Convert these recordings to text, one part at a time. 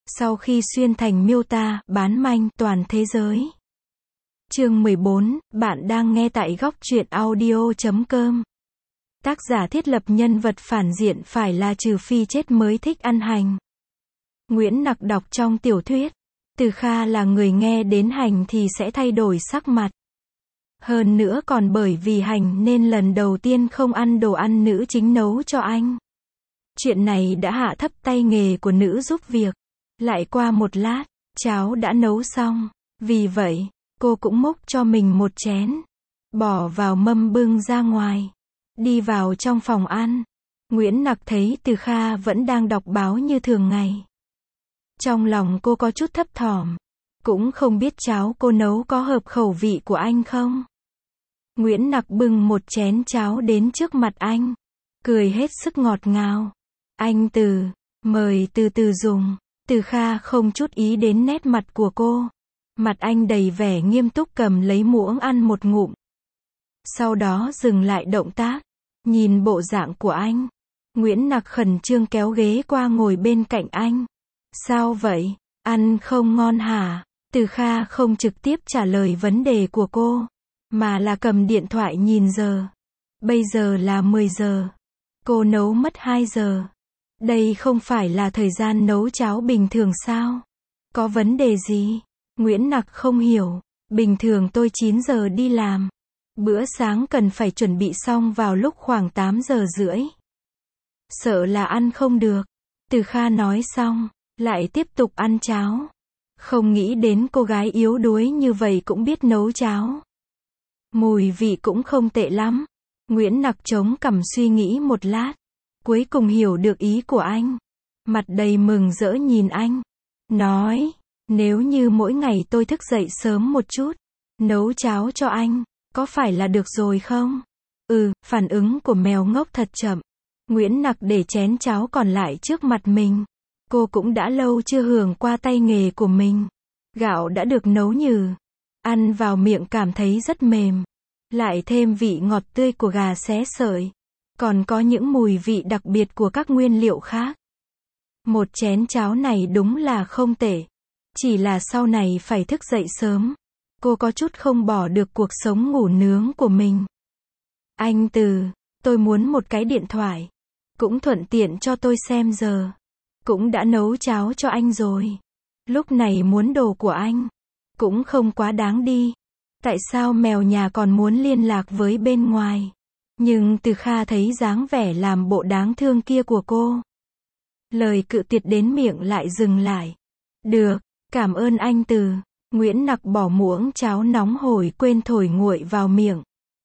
Sau khi xuyên thành miêu tả, bán manh, toàn thế giới. Chương 14, bạn đang nghe tại góc truyện audio.com. Tác giả thiết lập nhân vật phản diện phải là trừ phi chết mới thích ăn hành. Nguyễn Nặc đọc trong tiểu thuyết. Từ Kha là người nghe đến hành thì sẽ thay đổi sắc mặt. Hơn nữa còn bởi vì hành nên lần đầu tiên không ăn đồ ăn nữ chính nấu cho anh. Chuyện này đã hạ thấp tay nghề của nữ giúp việc. Lại qua một lát, cháo đã nấu xong. Vì vậy, cô cũng múc cho mình một chén. Bỏ vào mâm bưng ra ngoài. Đi vào trong phòng ăn. Nguyễn Nặc thấy Từ Kha vẫn đang đọc báo như thường ngày. Trong lòng cô có chút thấp thỏm. Cũng không biết cháo cô nấu có hợp khẩu vị của anh không. Nguyễn Nặc bưng một chén cháo đến trước mặt anh. Cười hết sức ngọt ngào. Anh Từ, mời từ từ dùng. Từ Kha không chút ý đến nét mặt của cô. Mặt anh đầy vẻ nghiêm túc cầm lấy muỗng ăn một ngụm. Sau đó dừng lại động tác. Nhìn bộ dạng của anh. Nguyễn Nặc khẩn trương kéo ghế qua ngồi bên cạnh anh. Sao vậy? Ăn không ngon hả? Từ Kha không trực tiếp trả lời vấn đề của cô. Mà là cầm điện thoại nhìn giờ. Bây giờ là 10 giờ. Cô nấu mất 2 giờ. Đây không phải là thời gian nấu cháo bình thường sao? Có vấn đề gì? Nguyễn Nặc không hiểu. Bình thường tôi 9 giờ đi làm. Bữa sáng cần phải chuẩn bị xong vào lúc khoảng 8 giờ rưỡi. Sợ là ăn không được. Từ Kha nói xong, lại tiếp tục ăn cháo. Không nghĩ đến cô gái yếu đuối như vậy cũng biết nấu cháo. Mùi vị cũng không tệ lắm. Nguyễn Nặc chống cằm suy nghĩ một lát. Cuối cùng hiểu được ý của anh. Mặt đầy mừng rỡ nhìn anh. Nói, nếu như mỗi ngày tôi thức dậy sớm một chút, nấu cháo cho anh, có phải là được rồi không? Phản ứng của mèo ngốc thật chậm. Nguyễn Nặc để chén cháo còn lại trước mặt mình. Cô cũng đã lâu chưa hưởng qua tay nghề của mình. Gạo đã được nấu nhừ. Ăn vào miệng cảm thấy rất mềm. Lại thêm vị ngọt tươi của gà xé sợi. Còn có những mùi vị đặc biệt của các nguyên liệu khác. Một chén cháo này đúng là không tệ. Chỉ là sau này phải thức dậy sớm. Cô có chút không bỏ được cuộc sống ngủ nướng của mình. Anh Từ, tôi muốn một cái điện thoại. Cũng thuận tiện cho tôi xem giờ. Cũng đã nấu cháo cho anh rồi. Lúc này muốn đồ của anh. Cũng không quá đáng đi. Tại sao mèo nhà còn muốn liên lạc với bên ngoài? Nhưng Từ Kha thấy dáng vẻ làm bộ đáng thương kia của cô. Lời cự tuyệt đến miệng lại dừng lại. Được, cảm ơn anh Từ. Nguyễn Nặc bỏ muỗng cháo nóng hổi quên thổi nguội vào miệng.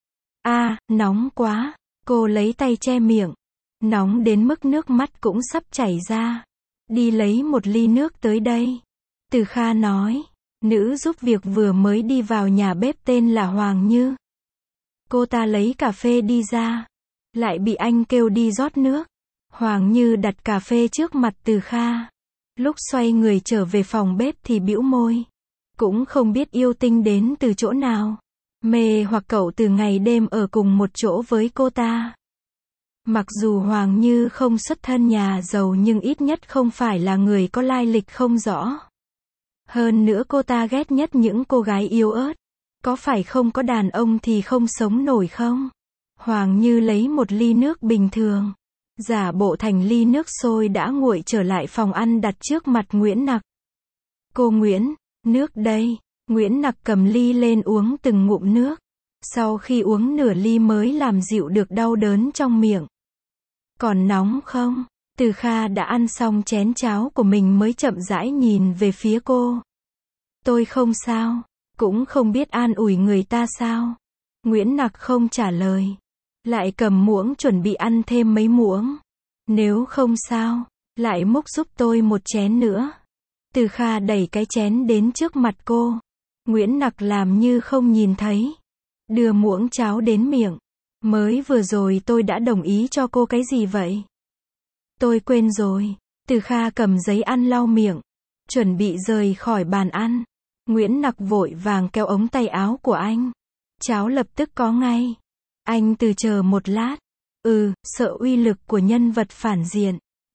Nóng quá. Cô lấy tay che miệng. Nóng đến mức nước mắt cũng sắp chảy ra. Đi lấy một ly nước tới đây. Từ Kha nói. Nữ giúp việc vừa mới đi vào nhà bếp tên là Hoàng Như. Cô ta lấy cà phê đi ra. Lại bị anh kêu đi rót nước. Hoàng Như đặt cà phê trước mặt Từ Kha. Lúc xoay người trở về phòng bếp thì bĩu môi. Cũng không biết yêu tinh đến từ chỗ nào. Mê hoặc cậu từ ngày đêm ở cùng một chỗ với cô ta. Mặc dù Hoàng Như không xuất thân nhà giàu nhưng ít nhất không phải là người có lai lịch không rõ. Hơn nữa cô ta ghét nhất những cô gái yếu ớt. Có phải không có đàn ông thì không sống nổi không? Hoàng Như lấy một ly nước bình thường. Giả bộ thành ly nước sôi đã nguội trở lại phòng ăn đặt trước mặt Nguyễn Nặc. Cô Nguyễn, nước đây. Nguyễn Nặc cầm ly lên uống từng ngụm nước. Sau khi uống nửa ly mới làm dịu được đau đớn trong miệng. Còn nóng không? Từ Kha đã ăn xong chén cháo của mình mới chậm rãi nhìn về phía cô. Tôi không sao. Cũng không biết an ủi người ta sao. Nguyễn Nặc không trả lời. Lại cầm muỗng chuẩn bị ăn thêm mấy muỗng. Nếu không sao, lại múc giúp tôi một chén nữa. Từ Kha đẩy cái chén đến trước mặt cô. Nguyễn Nặc làm như không nhìn thấy. Đưa muỗng cháo đến miệng. Mới vừa rồi tôi đã đồng ý cho cô cái gì vậy? Tôi quên rồi. Từ Kha cầm giấy ăn lau miệng. Chuẩn bị rời khỏi bàn ăn. Nguyễn Nặc vội vàng kéo ống tay áo của anh. Cháo lập tức có ngay. Anh Từ chờ một lát. Sợ uy lực của nhân vật phản diện.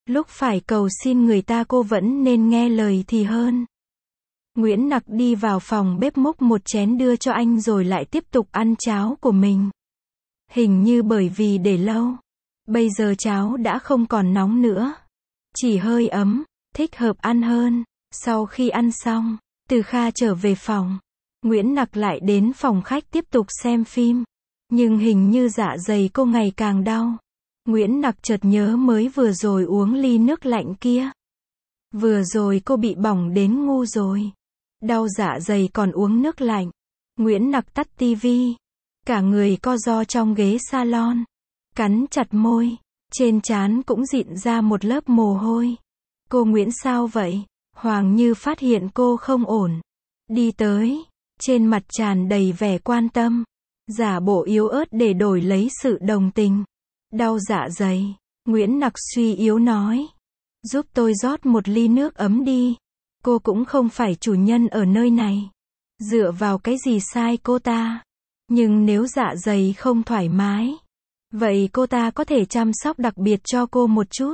Lúc phải cầu xin người ta cô vẫn nên nghe lời thì hơn. Nguyễn Nặc đi vào phòng bếp múc một chén đưa cho anh rồi lại tiếp tục ăn cháo của mình. Hình như bởi vì để lâu. Bây giờ cháo đã không còn nóng nữa. Chỉ hơi ấm, thích hợp ăn hơn. Sau khi ăn xong, Từ Kha trở về phòng. Nguyễn Nặc lại đến phòng khách tiếp tục xem phim. Nhưng hình như dạ dày cô ngày càng đau. Nguyễn Nặc chợt nhớ mới vừa rồi uống ly nước lạnh kia. Vừa rồi cô bị bỏng đến ngu rồi. Đau dạ dày còn uống nước lạnh. Nguyễn Nặc tắt tivi. Cả người co ro trong ghế salon. Cắn chặt môi. Trên trán cũng dịn ra một lớp mồ hôi. Cô Nguyễn sao vậy? Hoàng Như phát hiện cô không ổn. Đi tới. Trên mặt tràn đầy vẻ quan tâm. Giả bộ yếu ớt để đổi lấy sự đồng tình. Đau dạ dày. Nguyễn Nặc suy yếu nói. Giúp tôi rót một ly nước ấm đi. Cô cũng không phải chủ nhân ở nơi này. Dựa vào cái gì sai cô ta? Nhưng nếu dạ dày không thoải mái, vậy cô ta có thể chăm sóc đặc biệt cho cô một chút.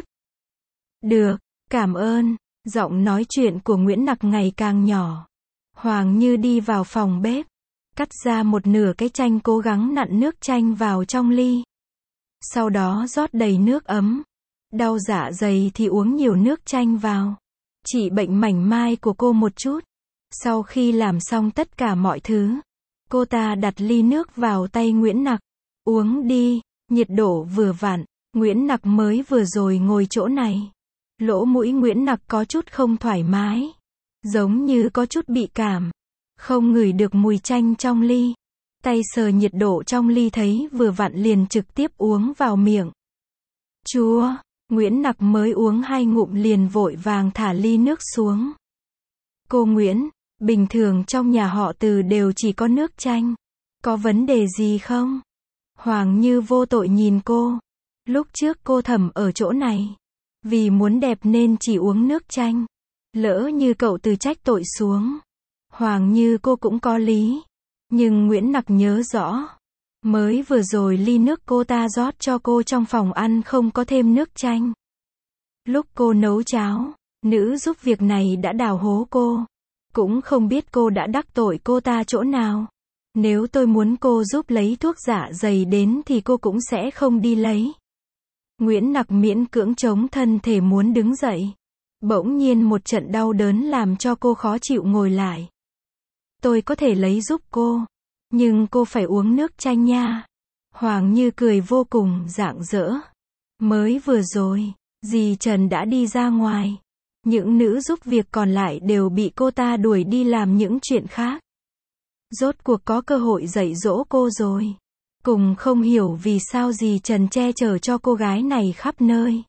Được, cảm ơn. Giọng nói chuyện của Nguyễn Nặc ngày càng nhỏ. Hoàng Như đi vào phòng bếp. Cắt ra một nửa cái chanh, cố gắng nặn nước chanh vào trong ly. Sau đó rót đầy nước ấm. Đau dạ dày thì uống nhiều nước chanh vào. Trị bệnh mảnh mai của cô một chút. Sau khi làm xong tất cả mọi thứ, cô ta đặt ly nước vào tay Nguyễn Nặc. Uống đi, nhiệt độ vừa vặn. Nguyễn Nặc mới vừa rồi ngồi chỗ này. Lỗ mũi Nguyễn Nặc có chút không thoải mái. Giống như có chút bị cảm. Không ngửi được mùi chanh trong ly. Tay sờ nhiệt độ trong ly thấy vừa vặn liền trực tiếp uống vào miệng. Chúa, Nguyễn Nặc mới uống 2 ngụm liền vội vàng thả ly nước xuống. Cô Nguyễn, bình thường trong nhà họ Từ đều chỉ có nước chanh. Có vấn đề gì không? Hoàng Như vô tội nhìn cô. Lúc trước cô Thẩm ở chỗ này. Vì muốn đẹp nên chỉ uống nước chanh. Lỡ như cậu Từ trách tội xuống. Hoàng Như cô cũng có lý. Nhưng Nguyễn Nặc nhớ rõ. Mới vừa rồi ly nước cô ta rót cho cô trong phòng ăn không có thêm nước chanh. Lúc cô nấu cháo, nữ giúp việc này đã đào hố cô. Cũng không biết cô đã đắc tội cô ta chỗ nào. Nếu tôi muốn cô giúp lấy thuốc dạ dày đến thì cô cũng sẽ không đi lấy. Nguyễn Nặc miễn cưỡng chống thân thể muốn đứng dậy. Bỗng nhiên một trận đau đớn làm cho cô khó chịu ngồi lại. Tôi có thể lấy giúp cô. Nhưng cô phải uống nước chanh nha. Hoàng Như cười vô cùng rạng rỡ. Mới vừa rồi, dì Trần đã đi ra ngoài. Những nữ giúp việc còn lại đều bị cô ta đuổi đi làm những chuyện khác. Rốt cuộc có cơ hội dạy dỗ cô rồi. Cùng không hiểu vì sao dì Trần che chở cho cô gái này khắp nơi.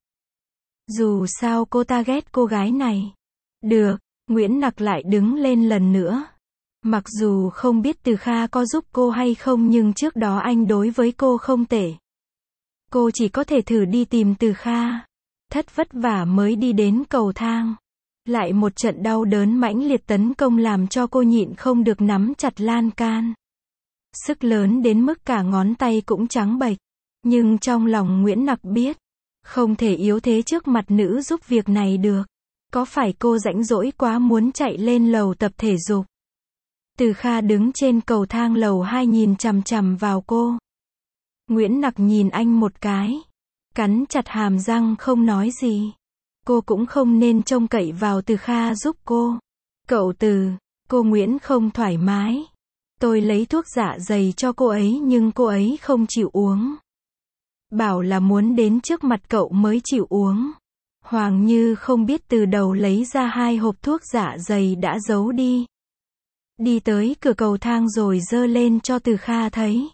Dù sao cô ta ghét cô gái này. Được, Nguyễn Nặc lại đứng lên lần nữa. Mặc dù không biết Từ Kha có giúp cô hay không nhưng trước đó anh đối với cô không tệ. Cô chỉ có thể thử đi tìm Từ Kha. Thất vất vả mới đi đến cầu thang. Lại một trận đau đớn mãnh liệt tấn công làm cho cô nhịn không được nắm chặt lan can. Sức lớn đến mức cả ngón tay cũng trắng bệch. Nhưng trong lòng Nguyễn Nặc biết. Không thể yếu thế trước mặt nữ giúp việc này được. Có phải cô rãnh rỗi quá muốn chạy lên lầu tập thể dục? Từ Kha đứng trên cầu thang lầu 2 nhìn chằm chằm vào cô. Nguyễn Nặc nhìn anh một cái. Cắn chặt hàm răng không nói gì. Cô cũng không nên trông cậy vào Từ Kha giúp cô. Cậu Từ, cô Nguyễn không thoải mái. Tôi lấy thuốc dạ dày cho cô ấy nhưng cô ấy không chịu uống. Bảo là muốn đến trước mặt cậu mới chịu uống. Hoàng Như không biết từ đầu lấy ra 2 hộp thuốc dạ dày đã giấu đi. Đi tới cửa cầu thang rồi giơ lên cho Từ Kha thấy.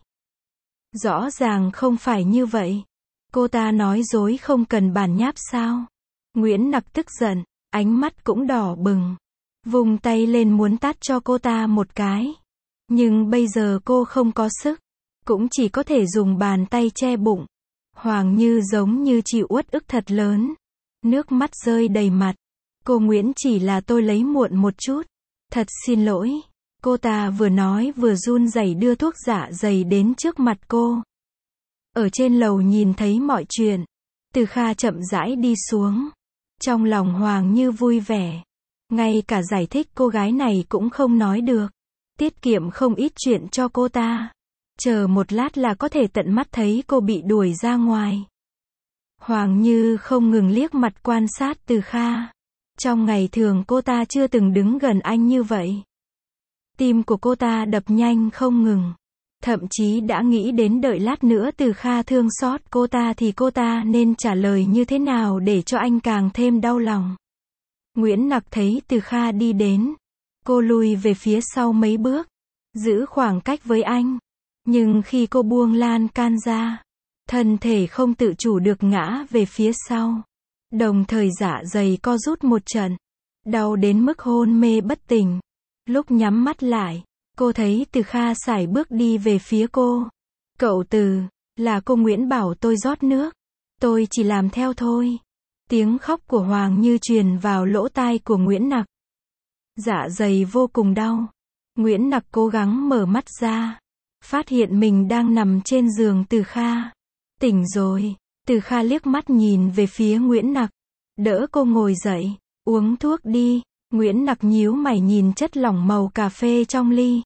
Rõ ràng không phải như vậy. Cô ta nói dối không cần bản nháp sao? Nguyễn Nặc tức giận, ánh mắt cũng đỏ bừng. Vùng tay lên muốn tát cho cô ta một cái. Nhưng bây giờ cô không có sức. Cũng chỉ có thể dùng bàn tay che bụng. Hoàng Như giống như chịu uất ức thật lớn. Nước mắt rơi đầy mặt. Cô Nguyễn chỉ là tôi lấy muộn một chút. Thật xin lỗi. Cô ta vừa nói vừa run rẩy đưa thuốc dạ dày đến trước mặt cô. Ở trên lầu nhìn thấy mọi chuyện. Từ Kha chậm rãi đi xuống. Trong lòng Hoàng Như vui vẻ. Ngay cả giải thích cô gái này cũng không nói được. Tiết kiệm không ít chuyện cho cô ta. Chờ một lát là có thể tận mắt thấy cô bị đuổi ra ngoài. Hoàng Như không ngừng liếc mặt quan sát Từ Kha. Trong ngày thường cô ta chưa từng đứng gần anh như vậy. Tim của cô ta đập nhanh không ngừng. Thậm chí đã nghĩ đến đợi lát nữa Từ Kha thương xót cô ta thì cô ta nên trả lời như thế nào để cho anh càng thêm đau lòng. Nguyễn Nặc thấy Từ Kha đi đến. Cô lùi về phía sau mấy bước. Giữ khoảng cách với anh. Nhưng khi cô buông lan can ra, thân thể không tự chủ được ngã về phía sau. Đồng thời dạ dày co rút một trận. Đau đến mức hôn mê bất tỉnh. Lúc nhắm mắt lại, cô thấy Từ Kha sải bước đi về phía cô. Cậu Từ, là cô Nguyễn bảo tôi rót nước. Tôi chỉ làm theo thôi. Tiếng khóc của Hoàng Như truyền vào lỗ tai của Nguyễn Nặc. Dạ dày vô cùng đau. Nguyễn Nặc cố gắng mở mắt ra. Phát hiện mình đang nằm trên giường Từ Kha. Tỉnh rồi. Từ Kha liếc mắt nhìn về phía Nguyễn Nặc. Đỡ cô ngồi dậy. Uống thuốc đi. Nguyễn Nặc nhíu mày nhìn chất lỏng màu cà phê trong ly.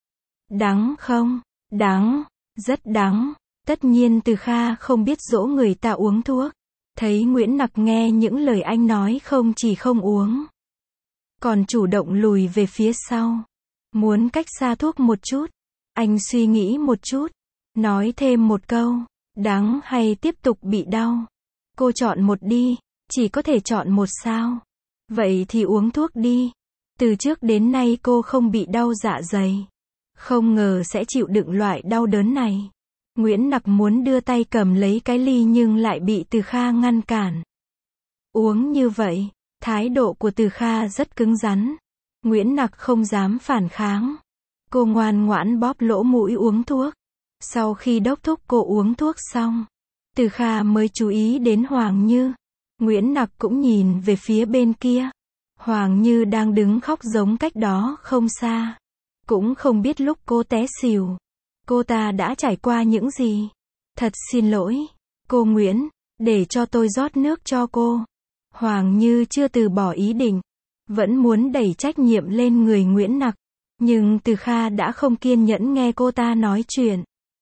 Đắng không? Đắng. Rất đắng. Tất nhiên Từ Kha không biết dỗ người ta uống thuốc. Thấy Nguyễn Nặc nghe những lời anh nói không chỉ không uống. Còn chủ động lùi về phía sau. Muốn cách xa thuốc một chút. Anh suy nghĩ một chút. Nói thêm một câu. Đắng hay tiếp tục bị đau? Cô chọn một đi. Chỉ có thể chọn một sao? Vậy thì uống thuốc đi. Từ trước đến nay cô không bị đau dạ dày. Không ngờ sẽ chịu đựng loại đau đớn này. Nguyễn Nặc muốn đưa tay cầm lấy cái ly nhưng lại bị Từ Kha ngăn cản. Uống như vậy, thái độ của Từ Kha rất cứng rắn. Nguyễn Nặc không dám phản kháng. Cô ngoan ngoãn bóp lỗ mũi uống thuốc. Sau khi đốc thúc cô uống thuốc xong, Từ Kha mới chú ý đến Hoàng Như. Nguyễn Nặc cũng nhìn về phía bên kia. Hoàng Như đang đứng khóc giống cách đó không xa. Cũng không biết lúc cô té xỉu, cô ta đã trải qua những gì. Thật xin lỗi, cô Nguyễn, để cho tôi rót nước cho cô. Hoàng Như chưa từ bỏ ý định, vẫn muốn đẩy trách nhiệm lên người Nguyễn Nặc. Nhưng Từ Kha đã không kiên nhẫn nghe cô ta nói chuyện.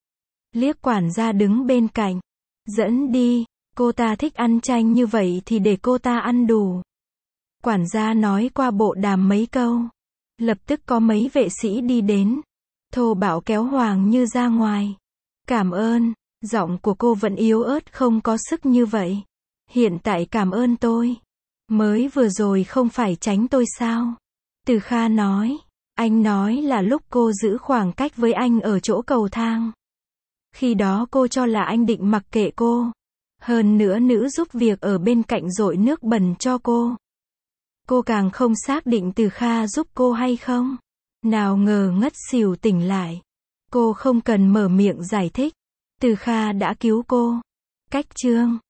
Liếc quản gia đứng bên cạnh. Dẫn đi, cô ta thích ăn chanh như vậy thì để cô ta ăn đủ. Quản gia nói qua bộ đàm mấy câu. Lập tức có mấy vệ sĩ đi đến. Thô bạo kéo Hoàng Như ra ngoài. Cảm ơn, giọng của cô vẫn yếu ớt không có sức như vậy. Hiện tại cảm ơn tôi. Mới vừa rồi không phải tránh tôi sao? Từ Kha nói. Anh nói là lúc cô giữ khoảng cách với anh ở chỗ cầu thang. Khi đó cô cho là anh định mặc kệ cô. Hơn nữa nữ giúp việc ở bên cạnh dội nước bẩn cho cô. Cô càng không xác định Từ Kha giúp cô hay không. Nào ngờ ngất xỉu tỉnh lại. Cô không cần mở miệng giải thích. Từ Kha đã cứu cô. Cách chương